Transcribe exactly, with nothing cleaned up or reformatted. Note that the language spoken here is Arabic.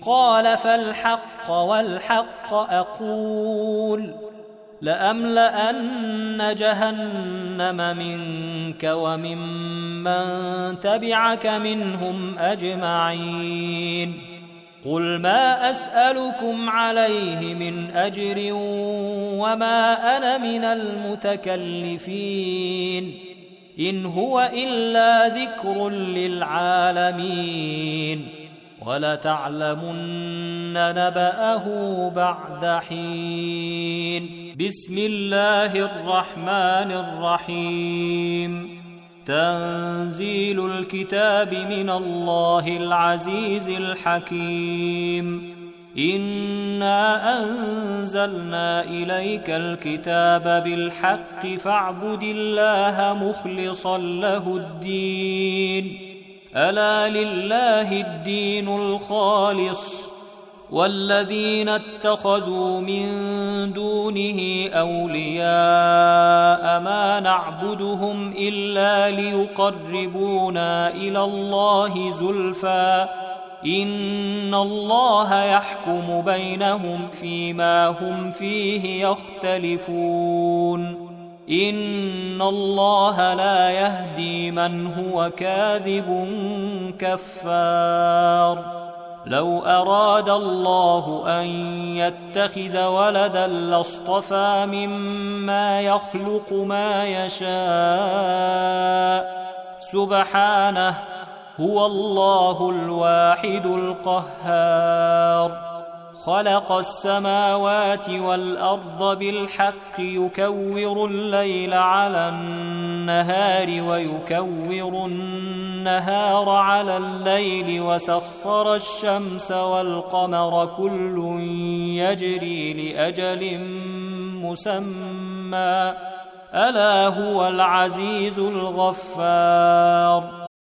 قال فالحق والحق أقول لأملأن جهنم منك وممن تبعك منهم أجمعين قل ما أسألكم عليه من أجر وما أنا من المتكلفين إن هو إلا ذكر للعالمين ولتعلمن نبأه بعد حين بسم الله الرحمن الرحيم تنزيل الكتاب من الله العزيز الحكيم إنا أنزلنا إليك الكتاب بالحق فاعبد الله مخلصا له الدين ألا لله الدين الخالص والذين اتخذوا من دونه أولياء ما نعبدهم إلا ليقربونا إلى الله زلفى إن الله يحكم بينهم فيما هم فيه يختلفون إن الله لا يهدي من هو كاذب كفار لو أراد الله أن يتخذ ولدا لاصطفى مما يخلق ما يشاء سبحانه هو الله الواحد القهار خلق السماوات والأرض بالحق يكور الليل على النهار ويكور النهار على الليل وسخر الشمس والقمر كل يجري لأجل مسمى ألا هو العزيز الغفار